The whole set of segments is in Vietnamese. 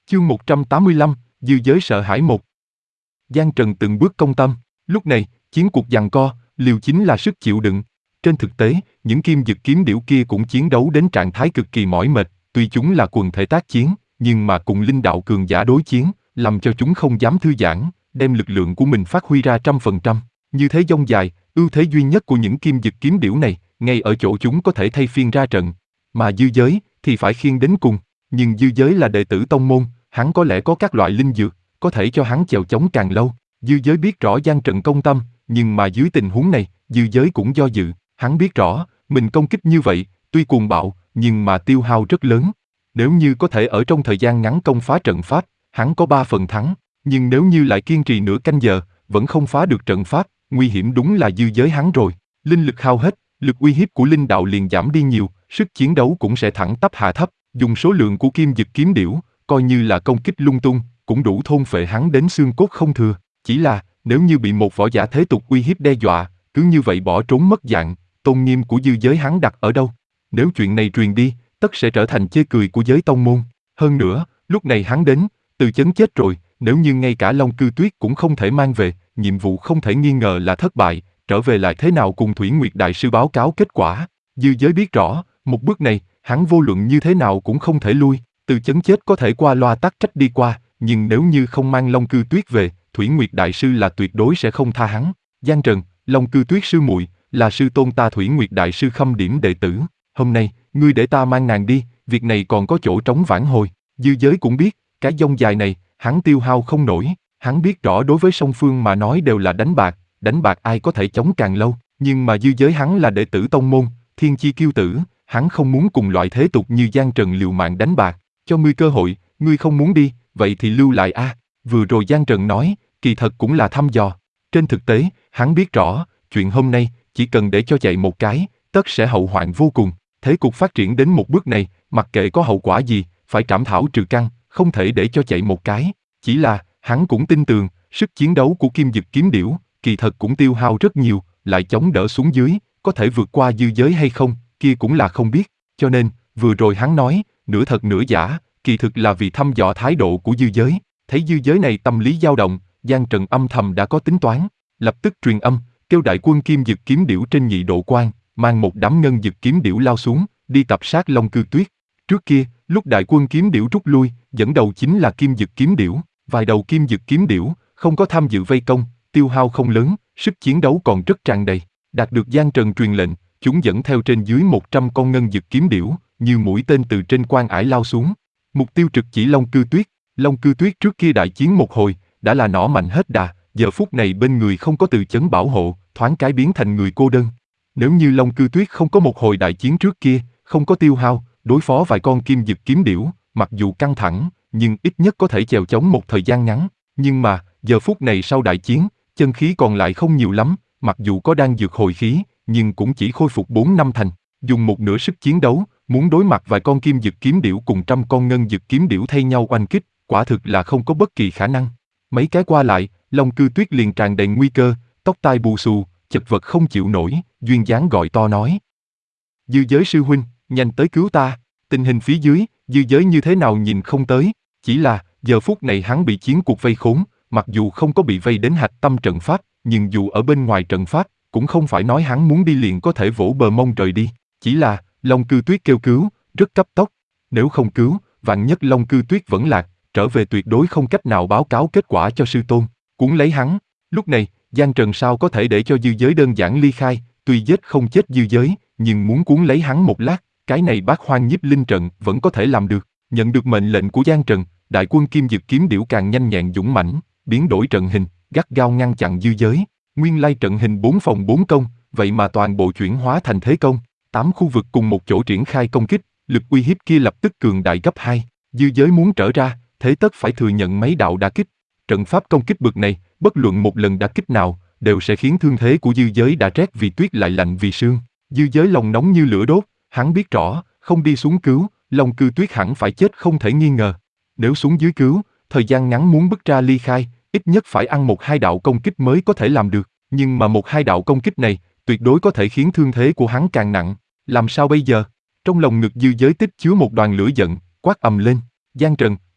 Chương 185, Dư giới sợ hãi 1. Giang Trần từng bước công tâm, lúc này, chiến cuộc giằng co, liều chính là sức chịu đựng. Trên thực tế, những kim dực kiếm điểu kia cũng chiến đấu đến trạng thái cực kỳ mỏi mệt, tuy chúng là quần thể tác chiến, nhưng mà cùng linh đạo cường giả đối chiến, làm cho chúng không dám thư giãn, đem lực lượng của mình phát huy ra 100%. Như thế dông dài, ưu thế duy nhất của những kim dực kiếm điểu này, ngay ở chỗ chúng có thể thay phiên ra trận, mà dư giới thì phải khiêng đến cùng. Nhưng dư giới là đệ tử tông môn, hắn có lẽ có các loại linh dược, có thể cho hắn chèo chống càng lâu. Dư giới biết rõ Giang Trận công tâm, nhưng mà dưới tình huống này, dư giới cũng do dự. Hắn biết rõ, mình công kích như vậy, tuy cuồng bạo, nhưng mà tiêu hao rất lớn. Nếu như có thể ở trong thời gian ngắn công phá trận pháp, hắn có 3 phần thắng. Nhưng nếu như lại kiên trì nửa canh giờ, vẫn không phá được trận pháp, nguy hiểm đúng là dư giới hắn rồi. Linh lực hao hết, lực uy hiếp của linh đạo liền giảm đi nhiều, sức chiến đấu cũng sẽ thẳng tắp hạ thấp. Dùng số lượng của kim dực kiếm điểu, coi như là công kích lung tung, cũng đủ thôn phệ hắn đến xương cốt không thừa. Chỉ là, nếu như bị một võ giả thế tục uy hiếp đe dọa, cứ như vậy bỏ trốn mất dạng, tôn nghiêm của dư giới hắn đặt ở đâu? Nếu chuyện này truyền đi, tất sẽ trở thành chê cười của giới tông môn. Hơn nữa, lúc này hắn đến, từ chấn chết rồi, nếu như ngay cả Long Cư Tuyết cũng không thể mang về, nhiệm vụ không thể nghi ngờ là thất bại, trở về lại thế nào cùng Thủy Nguyệt Đại Sư báo cáo kết quả. Dư giới biết rõ, một bước này, hắn vô luận như thế nào cũng không thể lui. Từ chấn chết có thể qua loa tắc trách đi qua, nhưng nếu như không mang Long Cư Tuyết về, Thủy Nguyệt Đại Sư là tuyệt đối sẽ không tha hắn. Giang Trần, Long Cư Tuyết sư muội là sư tôn ta Thủy Nguyệt Đại Sư khâm điểm đệ tử. Hôm nay, ngươi để ta mang nàng đi, việc này còn có chỗ trống vãn hồi. Dư giới cũng biết, cái dông dài này, hắn tiêu hao không nổi. Hắn biết rõ đối với song phương mà nói đều là đánh bạc ai có thể chống càng lâu. Nhưng mà dư giới hắn là đệ tử tông môn, thiên chi kiêu tử, hắn không muốn cùng loại thế tục như Giang Trần liều mạng đánh bạc. Cho ngươi cơ hội, ngươi không muốn đi, vậy thì lưu lại a. Vừa rồi Giang Trần nói, kỳ thật cũng là thăm dò. Trên thực tế, hắn biết rõ, chuyện hôm nay, chỉ cần để cho chạy một cái, tất sẽ hậu hoạn vô cùng. Thế cục phát triển đến một bước này, mặc kệ có hậu quả gì, phải trảm thảo trừ căn, không thể để cho chạy một cái. Chỉ là, hắn cũng tin tưởng, sức chiến đấu của kim dực kiếm điểu, kỳ thật cũng tiêu hao rất nhiều, lại chống đỡ xuống dưới, có thể vượt qua dư giới hay không, kia cũng là không biết. Cho nên, vừa rồi hắn nói, nửa thật nửa giả, kỳ thực là vì thăm dò thái độ của dư giới. Thấy dư giới này tâm lý dao động, Giang Trần âm thầm đã có tính toán, lập tức truyền âm, kêu đại quân kim dực kiếm điểu trên nhị độ quan, mang một đám ngân dực kiếm điểu lao xuống, đi tập sát Long Cư Tuyết. Trước kia, lúc đại quân kiếm điểu rút lui, dẫn đầu chính là kim dực kiếm điểu, vài đầu kim dực kiếm điểu, không có tham dự vây công, tiêu hao không lớn, sức chiến đấu còn rất tràn đầy. Đạt được Giang Trần truyền lệnh, chúng dẫn theo trên dưới 100 con ngân dực kiếm điểu, như mũi tên từ trên quan ải lao xuống. Mục tiêu trực chỉ Long Cư Tuyết. Long Cư Tuyết trước kia đại chiến một hồi, đã là nỏ mạnh hết đà, giờ phút này bên người không có từ chấn bảo hộ, thoáng cái biến thành người cô đơn. Nếu như Long Cư Tuyết không có một hồi đại chiến trước kia, không có tiêu hao, đối phó vài con kim dực kiếm điểu, mặc dù căng thẳng, nhưng ít nhất có thể chèo chống một thời gian ngắn. Nhưng mà, giờ phút này sau đại chiến, chân khí còn lại không nhiều lắm, mặc dù có đang dược hồi khí, nhưng cũng chỉ khôi phục 4-5 thành. Dùng một nửa sức chiến đấu, muốn đối mặt vài con kim dực kiếm điểu cùng 100 con ngân dực kiếm điểu thay nhau oanh kích, quả thực là không có bất kỳ khả năng. Mấy cái qua lại, Long Cư Tuyết liền tràn đầy nguy cơ, tóc tai bù xù, chật vật không chịu nổi, duyên dáng gọi to nói. Dư giới sư huynh, nhanh tới cứu ta, tình hình phía dưới, dư giới như thế nào nhìn không tới, chỉ là, giờ phút này hắn bị chiến cuộc vây khốn, mặc dù không có bị vây đến hạch tâm trận pháp, nhưng dù ở bên ngoài trận pháp, cũng không phải nói hắn muốn đi liền có thể vỗ bờ mông rời đi, chỉ là, Long Cư Tuyết kêu cứu, rất cấp tốc, nếu không cứu, vạn nhất Long Cư Tuyết vẫn lạc, trở về tuyệt đối không cách nào báo cáo kết quả cho sư tôn, cuốn lấy hắn. Lúc này, Giang Trần sao có thể để cho dư giới đơn giản ly khai, tuy giết không chết dư giới, nhưng muốn cuốn lấy hắn một lát, cái này Bát Hoang Nhiếp Linh trận vẫn có thể làm được. Nhận được mệnh lệnh của Giang Trần, đại quân kim dực kiếm điểu càng nhanh nhẹn dũng mãnh, biến đổi trận hình, gắt gao ngăn chặn dư giới. Nguyên lai trận hình 4 phòng 4 công, vậy mà toàn bộ chuyển hóa thành thế công, 8 khu vực cùng một chỗ triển khai công kích, lực uy hiếp kia lập tức cường đại gấp 2. Dư giới muốn trở ra, thế tất phải thừa nhận mấy đạo đả kích. Trận pháp công kích bực này, bất luận một lần đả kích nào, đều sẽ khiến thương thế của dư giới đã rét vì tuyết lại lạnh vì sương. Dư giới lòng nóng như lửa đốt, hắn biết rõ, không đi xuống cứu, Long Cư Tuyết hẳn phải chết không thể nghi ngờ. Nếu xuống dưới cứu, thời gian ngắn muốn bứt ra ly khai, ít nhất phải ăn 1-2 đạo công kích mới có thể làm được. Nhưng mà 1-2 đạo công kích này, tuyệt đối có thể khiến thương thế của hắn càng nặng. Làm sao bây giờ? Trong lòng ngực dư giới tích chứa một đoàn lửa giận, quát ầm lên. Giang Trần,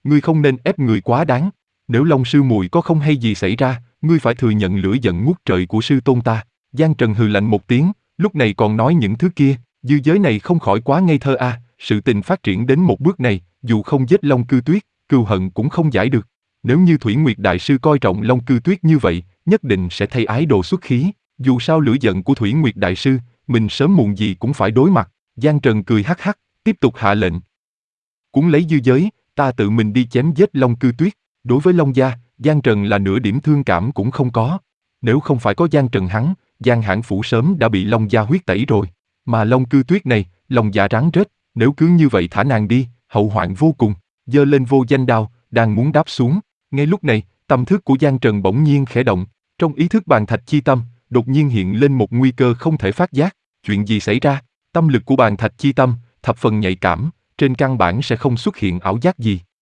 ngươi không nên ép người quá đáng. Nếu Long sư muội có không hay gì xảy ra, ngươi phải thừa nhận lửa giận ngút trời của sư tôn ta. Giang Trần hừ lạnh một tiếng, lúc này còn nói những thứ kia, dư giới này không khỏi quá ngây thơ a. Sự tình phát triển đến một bước này, dù không giết Long Cư Tuyết, cừu hận cũng không giải được. Nếu như Thủy Nguyệt Đại Sư coi trọng Long Cư Tuyết như vậy, nhất định sẽ thay ái đồ xuất khí. Dù sao lửa giận của Thủy Nguyệt Đại Sư, mình sớm muộn gì cũng phải đối mặt. Giang Trần cười hắc hắc, tiếp tục hạ lệnh. Cuốn lấy dư giới, ta tự mình đi chém giết Long Cư Tuyết. Đối với Long gia, Giang Trần là nửa điểm thương cảm cũng không có. Nếu không phải có Giang Trần hắn, Giang Hãn Phủ sớm đã bị Long gia huyết tẩy rồi. Mà Long Cư Tuyết này, lòng dạ rắn rết, nếu cứ như vậy thả nàng đi, hậu hoạn vô cùng. Giơ lên vô danh đao, đang muốn đáp xuống. Ngay lúc này, tâm thức của Giang Trần bỗng nhiên khẽ động. Trong ý thức bàn thạch chi tâm, đột nhiên hiện lên một nguy cơ không thể phát giác. Chuyện gì xảy ra? Tâm lực của bàn thạch chi tâm, thập phần nhạy cảm, trên căn bản sẽ không xuất hiện ảo giác gì.